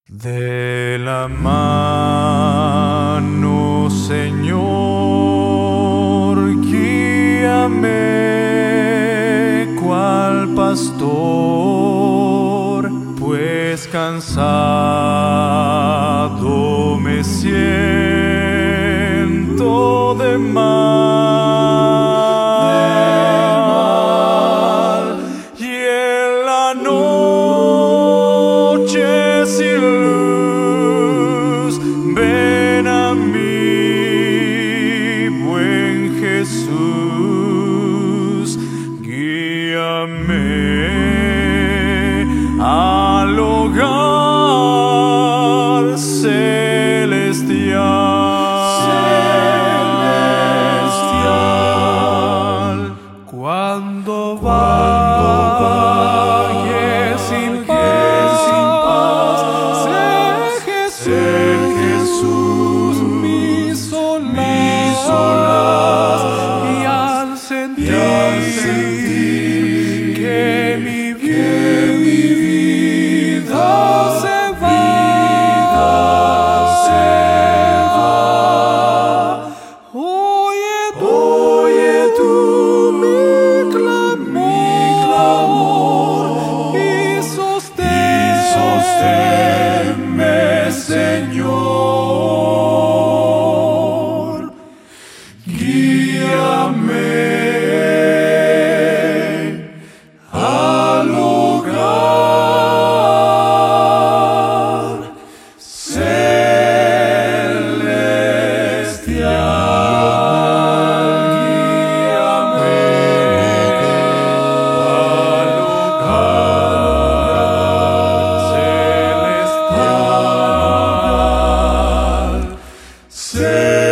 De la mano, Señor, guíame cual pastor, pues cansado me siento de mal, y en la noche sin luz, ven a mí, buen Jesús, guíame al hogar celestial. Cuando vayas sin paz, sé Jesús mi solaz, y al sentir que mi vida se va, oye tú mi clamor, y sosténme, Señor. Guíame al hogar celestial. Guíame al hogar celestial.